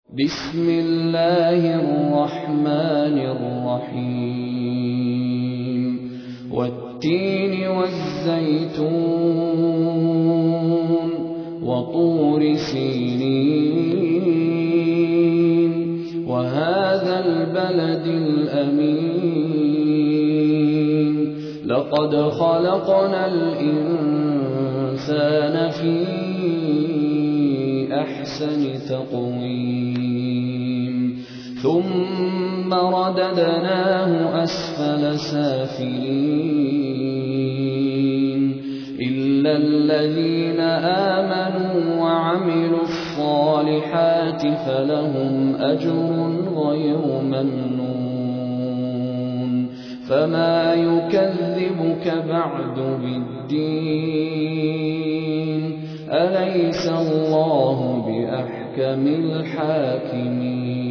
بسم الله الرحمن الرحيم والتين والزيتون وطور سينين وهذا البلد الأمين لقد خلقنا الإنسان في أحسن تقويم ثم رددناه أسفل سافلين إلا الذين آمنوا وعملوا الصالحات فلهم أجر غير ممنون فما يكذبك بعد بالدين أليس الله بأحكم الحاكمين